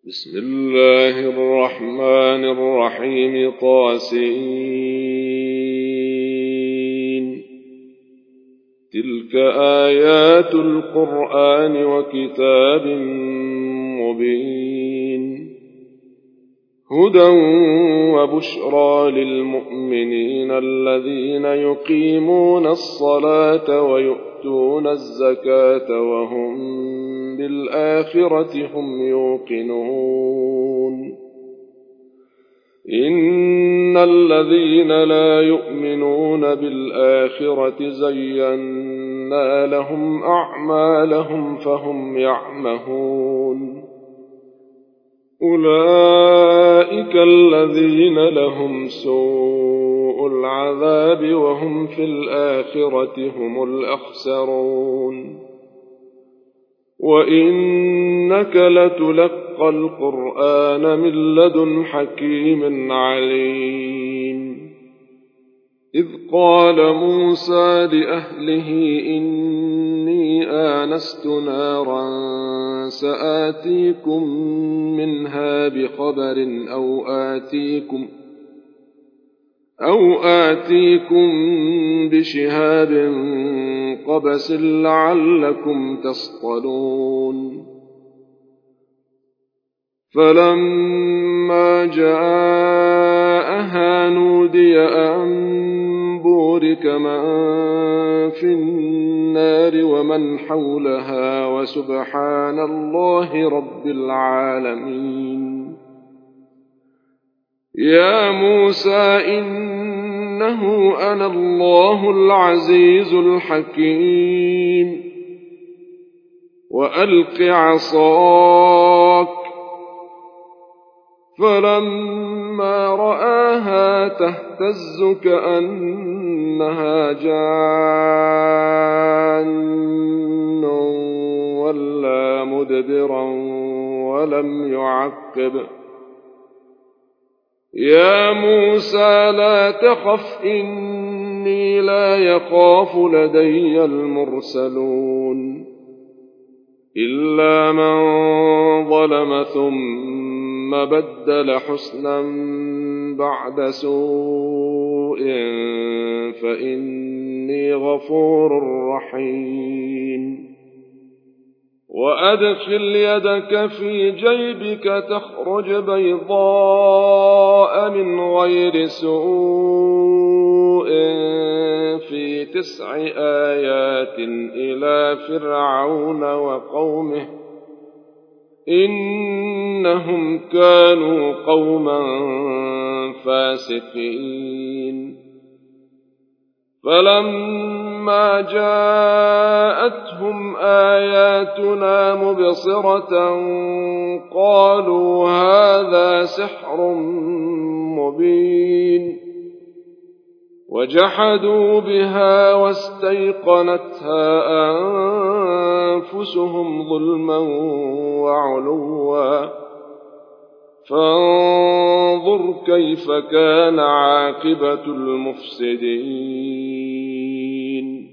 بسم الله الرحمن الرحيم طاسين. تلك آيات القرآن وكتاب مبين، هدى وبشرى للمؤمنين الذين يقيمون الصلاة ويؤتون الزكاة وهم بالآخرة هم يوقنون. إن الذين لا يؤمنون بالآخرة زينا لهم أعمالهم فهم يعمهون. أولئك الذين لهم سوء العذاب وهم في الآخرة هم الأخسرون. وإنك لتلقى القرآن من لدن حكيم عليم. إذ قال موسى لأهله إني آنست نارا سآتيكم منها بخبر أو آتيكم بشهاب قبس لعلكم تصطلون. فلما جاءها نودي أن بورك من في النار ومن حولها وسبحان الله رب العالمين. يا موسى إنه أنا الله العزيز الحكيم. وألق عصاك. فلما رآها تهتز كأنها جان ولا مدبرا ولم يعقب. يا موسى لا تخف إني لا يخاف لدي المرسلون. إلا من ظلم ثم بدل حسنا بعد سوء فإني غفور رحيم. وأدخل يدك في جيبك تخرج بيضاء من غير سوء في 9 آيات إلى فرعون وقومه إنهم كانوا قوما فاسقين. فلما جاءتهم آياتنا مبصرة قالوا هذا سحر مبين. وجحدوا بها واستيقنتها أنفسهم ظلما وعلوا فانظر كيف كان عاقبة المفسدين.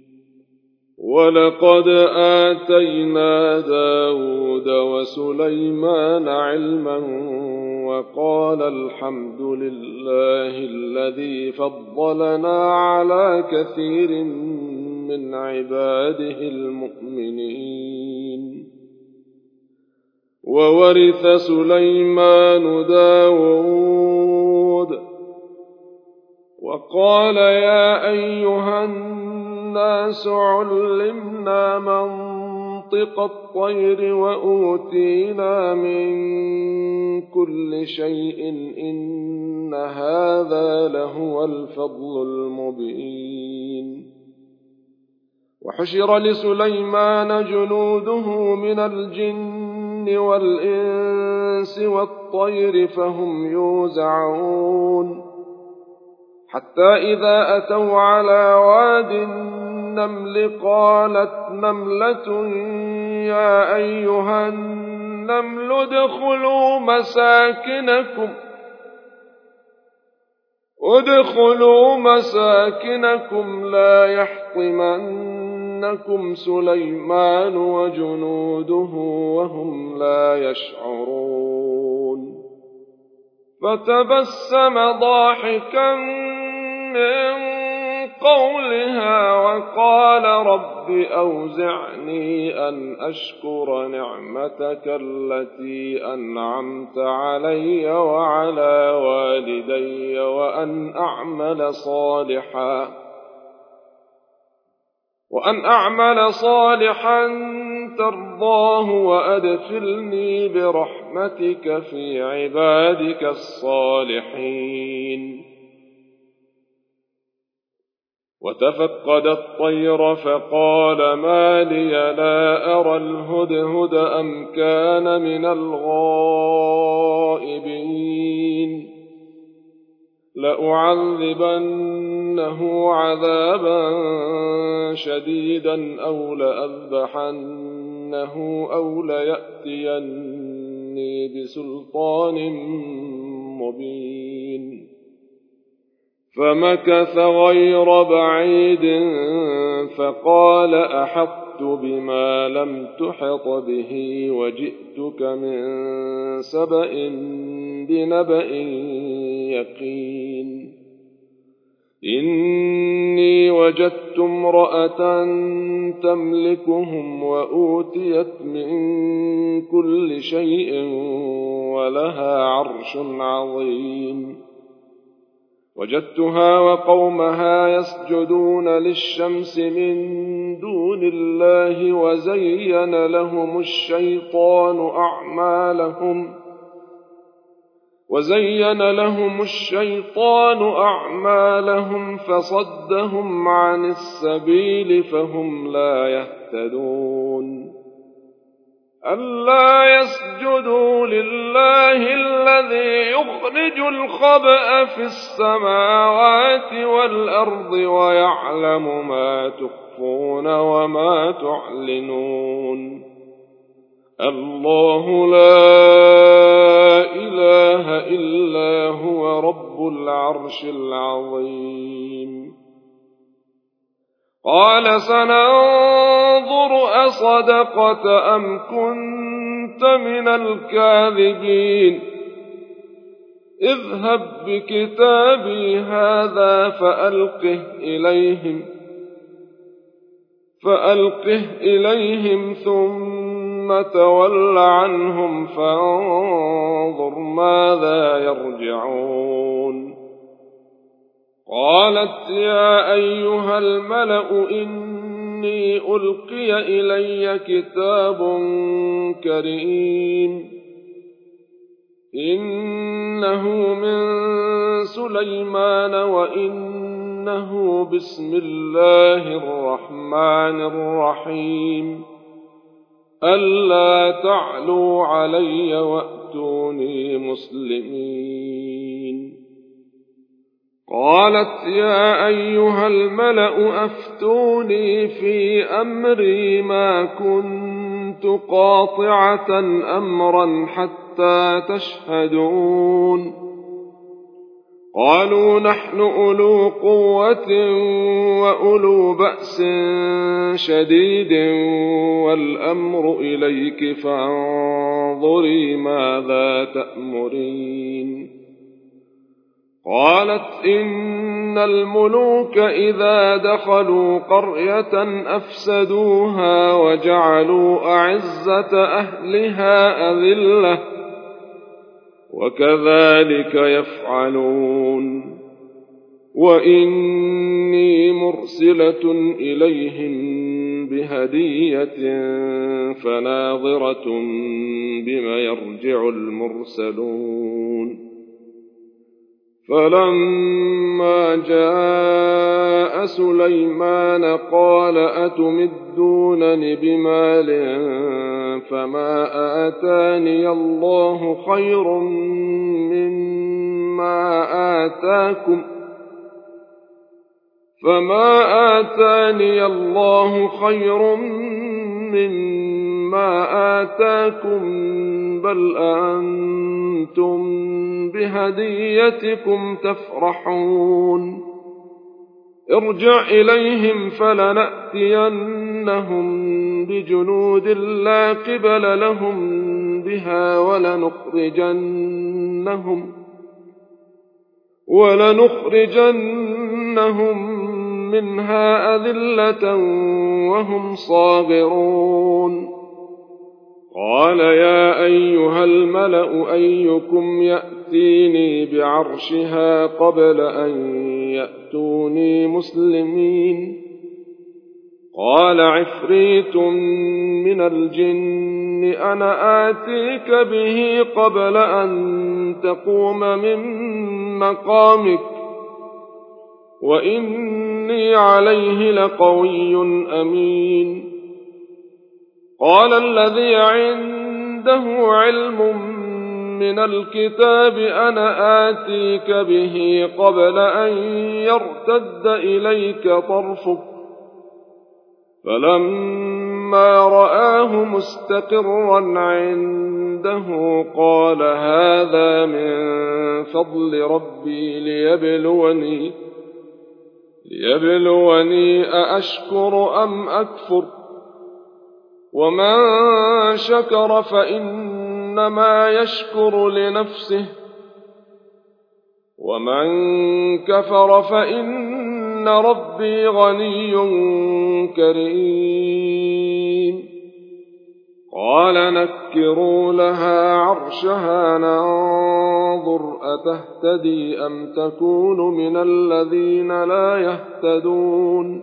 ولقد آتينا داود وسليمان علما وقال الحمد لله الذي فضلنا على كثير من عباده المؤمنين. وورث سليمان داود وقال يا أيها الناس علمنا منطق الطير وأوتينا من كل شيء إن هذا لهو الفضل المبين. وحشر لسليمان جنوده من الجن والإنس والطير فهم يوزعون. حتى إذا أتوا على واد النمل قالت نملة يا أيها النمل ادخلوا مساكنكم لا يحطمنكم سليمان وجنوده وهم لا يشعرون. فتبسم ضاحكا من قولها وقال رب أوزعني أن أشكر نعمتك التي أنعمت علي وعلى والدي وأن أعمل صالحا ترضاه وأدخلني برحمتك في عبادك الصالحين. وتفقد الطير فقال ما لي لا أرى الهدهد أم كان من الغائبين لأعذبنه عذابا شديدا أو لأذبحنه أو ليأتيني بسلطان مبين. فمكث غير بعيد فقال أحطت بما لم تحط به وجئتك من سبأ بنبأ يقين. إني وجدت امرأة تملكهم وأوتيت من كل شيء ولها عرش عظيم. وجدتها وقومها يسجدون للشمس من دون الله وزين لهم الشيطان أعمالهم فصدهم عن السبيل فهم لا يهتدون. ألا يسجدوا لله الذي يخرج الخبأ في السماوات والأرض ويعلم ما تخفون وما تعلنون. الله لا إله إلا هو رب العرش العظيم. قال سننظر أصدقت أم كنت من الكاذبين اذهب بكتابي هذا فألقه إليهم ثم تول عنهم فانظر ماذا يرجعون. قالت يا أيها الملأ إني ألقي إلي كتاب كريم إنه من سليمان وإنه بسم الله الرحمن الرحيم ألا تعلوا علي وأتوني مسلمين. قالت يا أيها الملأ أفتوني في أمري ما كنت قاطعة أمرا حتى تشهدون. قالوا نحن أولو قوة وأولو بأس شديد والأمر إليك فانظري ماذا تأمرين. قالت إن الملوك إذا دخلوا قرية أفسدوها وجعلوا أعزة أهلها أذلة وكذلك يفعلون. وإني مرسلة إليهم بهدية فناظرة بما يرجع المرسلون. فلما جاء سليمان قال أتمدونني بمال فما آتاني الله خير مما آتاكم بل أنتم بهديتكم تفرحون. ارجع إليهم فلنأتينهم بجنود لا قبل لهم بها ولنخرجنهم منها أذلة وهم صاغرون قال يا أيها الملأ أيكم يأتيني بعرشها قبل أن يأتوني مسلمين قال عفريت من الجن أنا آتيك به قبل أن تقوم من مقامك وإني عليه لقوي أمين قال الذي عنده علم من الكتاب أنا آتيك به قبل أن يرتد إليك طرفك فلما رآه مستقرا عنده قال هذا من فضل ربي ليبلوني أأشكر أم أكفر ومن شكر فإنما يشكر لنفسه ومن كفر فإن ربي غني كريم قال نكروا لها عرشها ننظر أتهتدي أم تكون من الذين لا يهتدون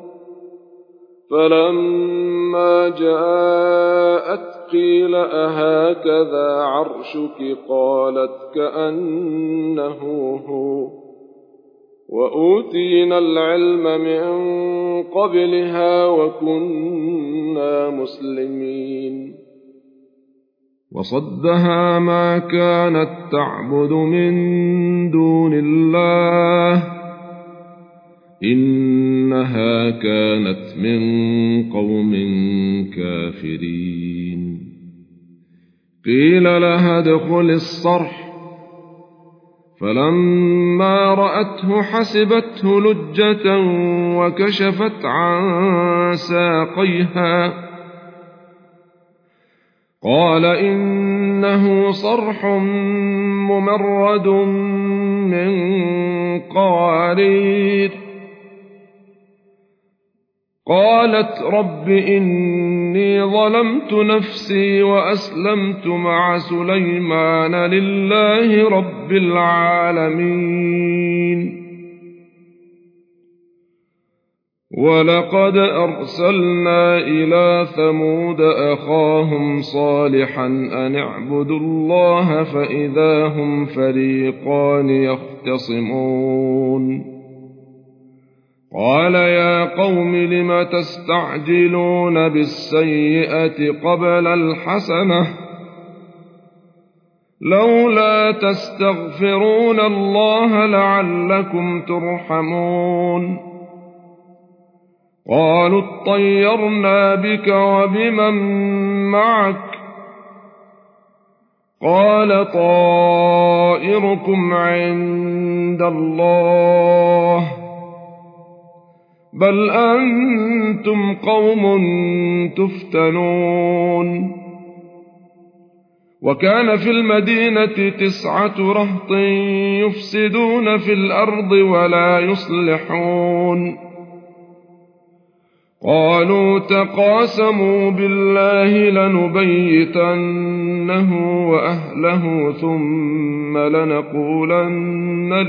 فلما جاءت قيل أهكذا عرشك قالت كأنه هو وأوتينا العلم من قبلها وكنا مسلمين وصدها ما كانت تعبد من دون الله إنها كانت من قوم كافرين قيل لها ادخل الصرح فلما رأته حسبته لجة وكشفت عن ساقيها قال إنه صرح ممرد من قوارير قالت رب إني ظلمت نفسي وأسلمت مع سليمان لله رب العالمين ولقد أرسلنا إلى ثمود أخاهم صالحا أن اعبدوا الله فإذا هم فريقان يختصمون قال يا قوم لم تستعجلون بالسيئة قبل الحسنة لولا تستغفرون الله لعلكم ترحمون قالوا اطيرنا بك وبمن معك قال طائركم عند الله بل أنتم قوم تفتنون وكان في المدينة 9 رهط يفسدون في الأرض ولا يصلحون قالوا تقاسموا بالله لنبيتنه وأهله ثم لنقولن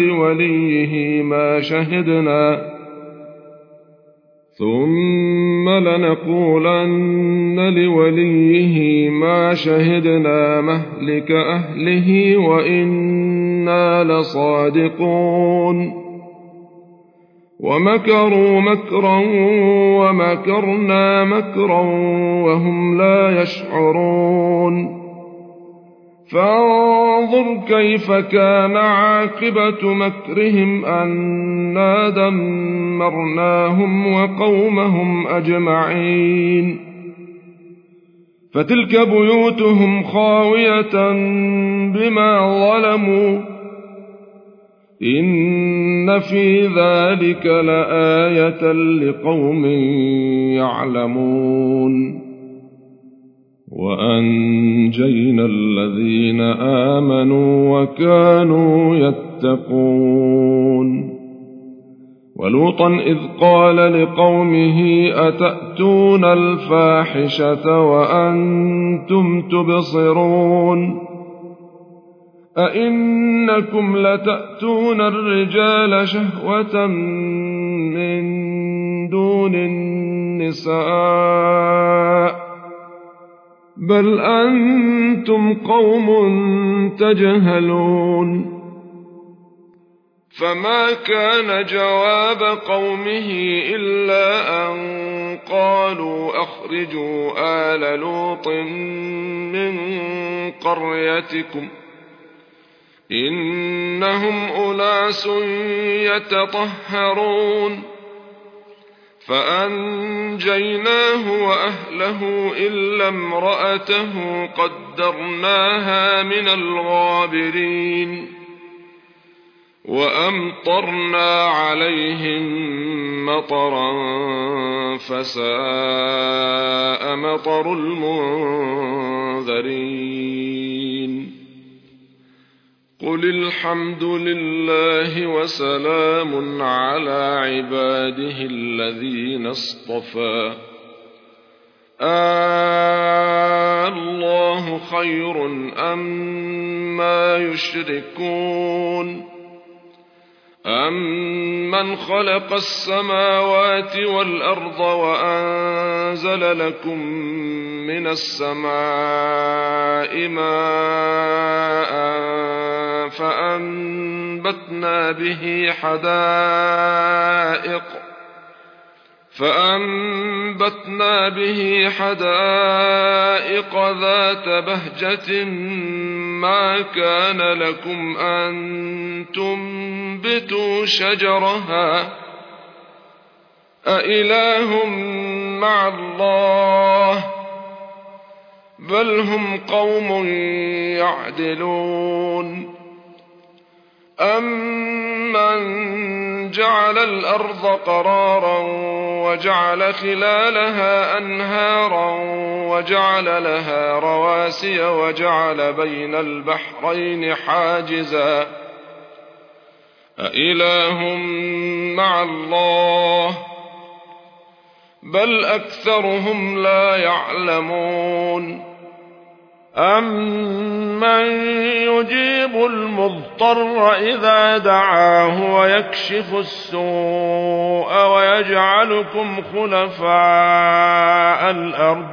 لوليه ما شهدنا مهلك أهله وإنا لصادقون ومكروا مكرا ومكرنا مكرا وهم لا يشعرون فانظر كيف كان عاقبة مكرهم أنا دمرناهم وقومهم أجمعين فتلك بيوتهم خاوية بما ظلموا إن في ذلك لآية لقوم يعلمون وأنجينا الذين آمنوا وكانوا يتقون المتقون. ولوطا إذ قال لقومه أتأتون الفاحشة وأنتم تبصرون أئنكم لتأتون الرجال شهوة من دون النساء بل أنتم قوم تجهلون. فما كان جواب قومه إلا أن قالوا أخرجوا آل لوط من قريتكم إنهم أناس يتطهرون. فأنجيناه وأهله إلا امرأته قدرناها من الغابرين. وأمطرنا عليهم مطرا فساء مطر المنذرين. قل الحمد لله وسلام على عباده الذين اصطفى الله خير أما يشركون أمن خلق السماوات والأرض وأنزل لكم من السماء ماء فأنبتنا به حدائق ذات بهجة ما كان لكم أن تنبتوا شجرها أإله مع الله بل هم قوم يعدلون. أمن جعل الأرض قرارا وجعل خلالها أنهارا وجعل لها رواسي وجعل بين البحرين حاجزا أإله مع الله بل أكثرهم لا يعلمون. أمن يجيب المضطر إذا دعاه ويكشف السوء ويجعلكم خلفاء الأرض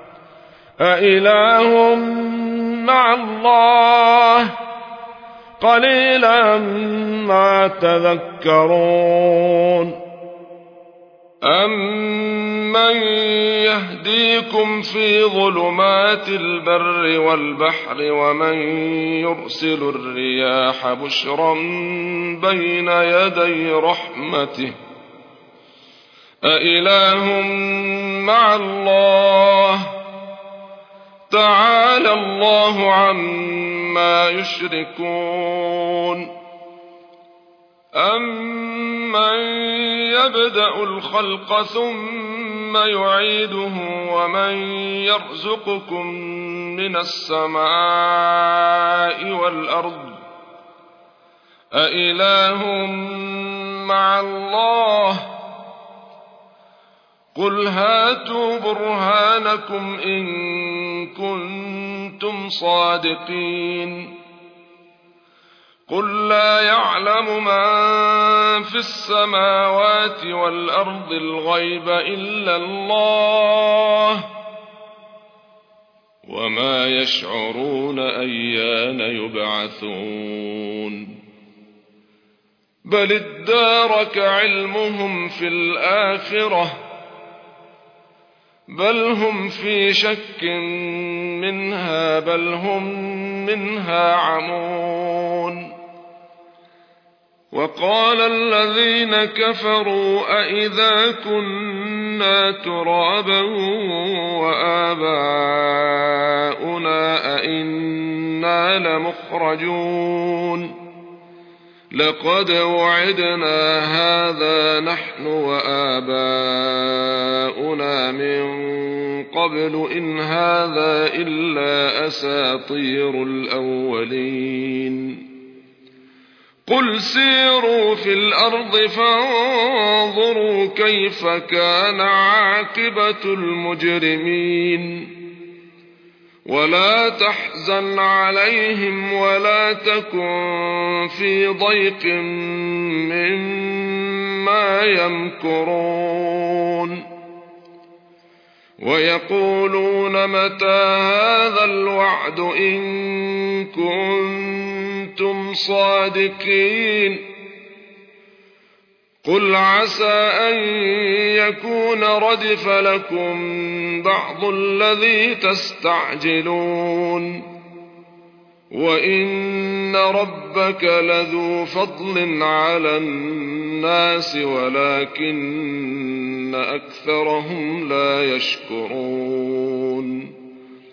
أإله مع الله قليلا ما تذكرون. أمن يهديكم في ظلمات البر والبحر ومن يرسل الرياح بشرا بين يدي رحمته أإله مع الله تعالى الله عما يشركون. أمن يبدأ الخلق ثم يعيده ومن يرزقكم من السماء والأرض أإله مع الله قل هاتوا برهانكم إن كنتم صادقين. قل لا يعلم من في السماوات والأرض الغيب إلا الله وما يشعرون أيان يبعثون. بل ادارك علمهم في الآخرة بل هم في شك منها بل هم منها عمون. وقال الذين كفروا أئذا كنا ترابا وآباؤنا أئنا لمخرجون لقد وعدنا هذا نحن وآباؤنا من قبل إن هذا إلا أساطير الأولين. قل سيروا في الأرض فانظروا كيف كان عاقبة المجرمين ولا تحزن عليهم ولا تكن في ضيق مما يمكرون ويقولون متى هذا الوعد إن كنتم صادقين قل عسى أن يكون ردف لكم بعض الذي تستعجلون وإن ربك لذو فضل على الناس ولكن أكثرهم لا يشكرون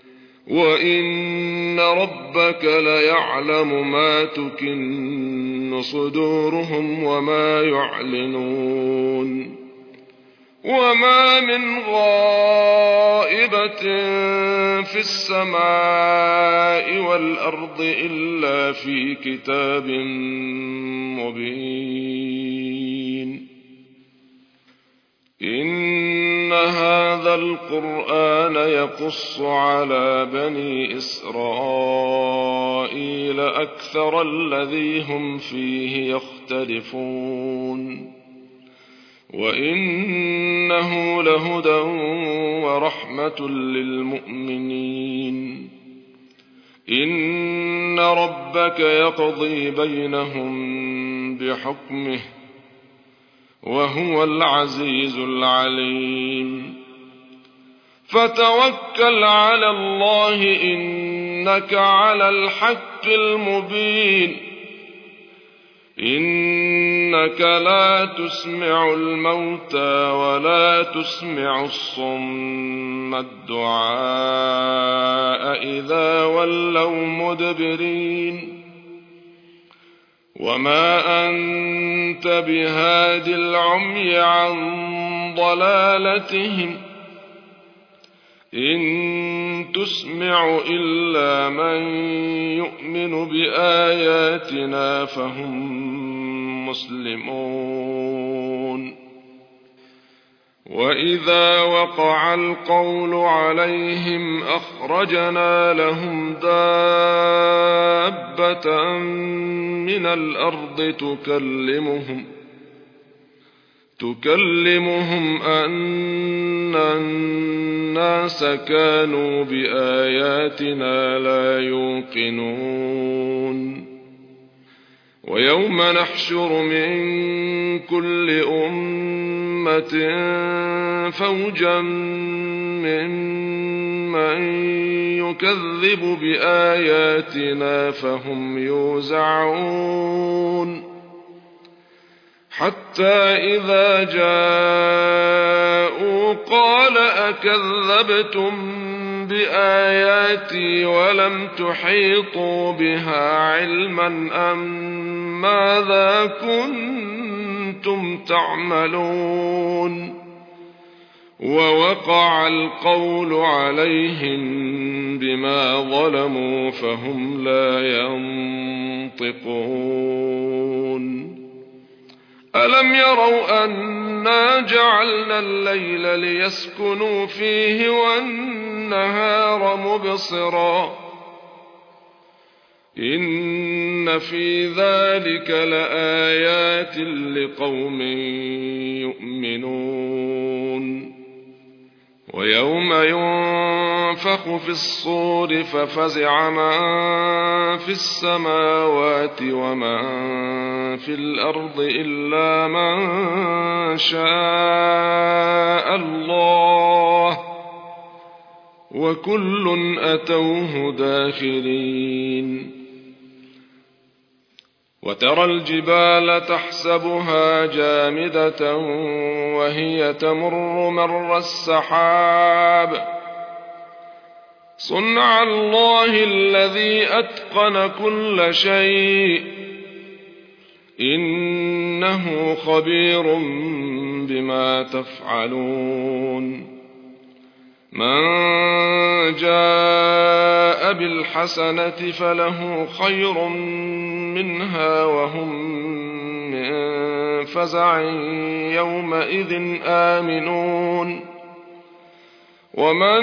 وإن ربك ليعلم ما تكن صدورهم وما يعلنون وما من غائبة في السماء والأرض إلا في كتاب مبين إن هذا القرآن يقص على بني إسرائيل أكثر الذي هم فيه يختلفون وإنه لهدى ورحمة للمؤمنين إن ربك يقضي بينهم بحكمه وهو العزيز العليم فتوكل على الله إنك على الحق المبين إنك لا تسمع الموتى ولا تسمع الصم الدعاء إذا ولوا مدبرين وما أنت بهاد العمي عن ضلالتهم إن تسمع إلا من يؤمن بآياتنا فهم مسلمون وإذا وقع القول عليهم أخرجنا لهم دابة من الأرض تكلمهم أن الناس كانوا بآياتنا لا يوقنون ويوم نحشر من كل أمة فوجا ممن يكذب بآياتنا فهم يوزعون حتى إذا جاءوا قال أكذبتم بآياتي ولم تحيطوا بها علما أم ماذا كنتم تعملون ووقع القول عليهم بما ظلموا فهم لا ينطقون ألم يروا أنا جعلنا الليل ليسكنوا فيه والنهار مبصرا إن في ذلك لآيات لقوم يؤمنون ويوم ينفخ في الصور ففزع من في السماوات ومن في الأرض إلا من شاء الله وكل أتوه داخرين وترى الجبال تحسبها جامدة وهي تمر مر السحاب صنع الله الذي أتقن كل شيء إنه خبير بما تفعلون من جاء بالحسنة فله خير منها وهم من فزع يومئذ آمنون ومن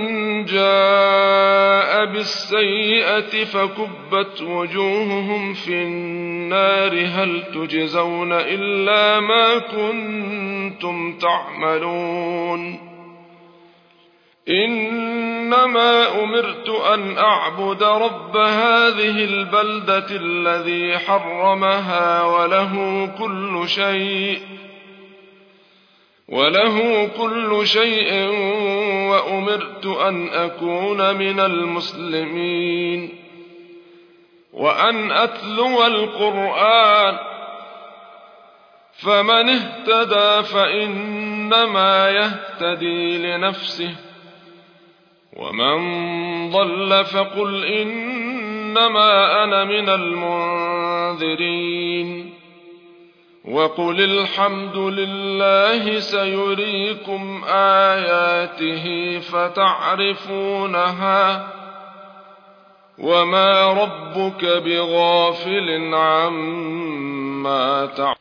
جاء بالسيئة فكبت وجوههم في النار هل تجزون إلا ما كنتم تعملون إنما أمرت أن أعبد رب هذه البلدة الذي حرمها وله كل شيء وأمرت أن أكون من المسلمين وأن أتلو القرآن فمن اهتدى فإنما يهتدي لنفسه ومن ضل فقل إنما أنا من المنذرين وقل الحمد لله سيريكم آياته فتعرفونها وما ربك بغافل عما تعملون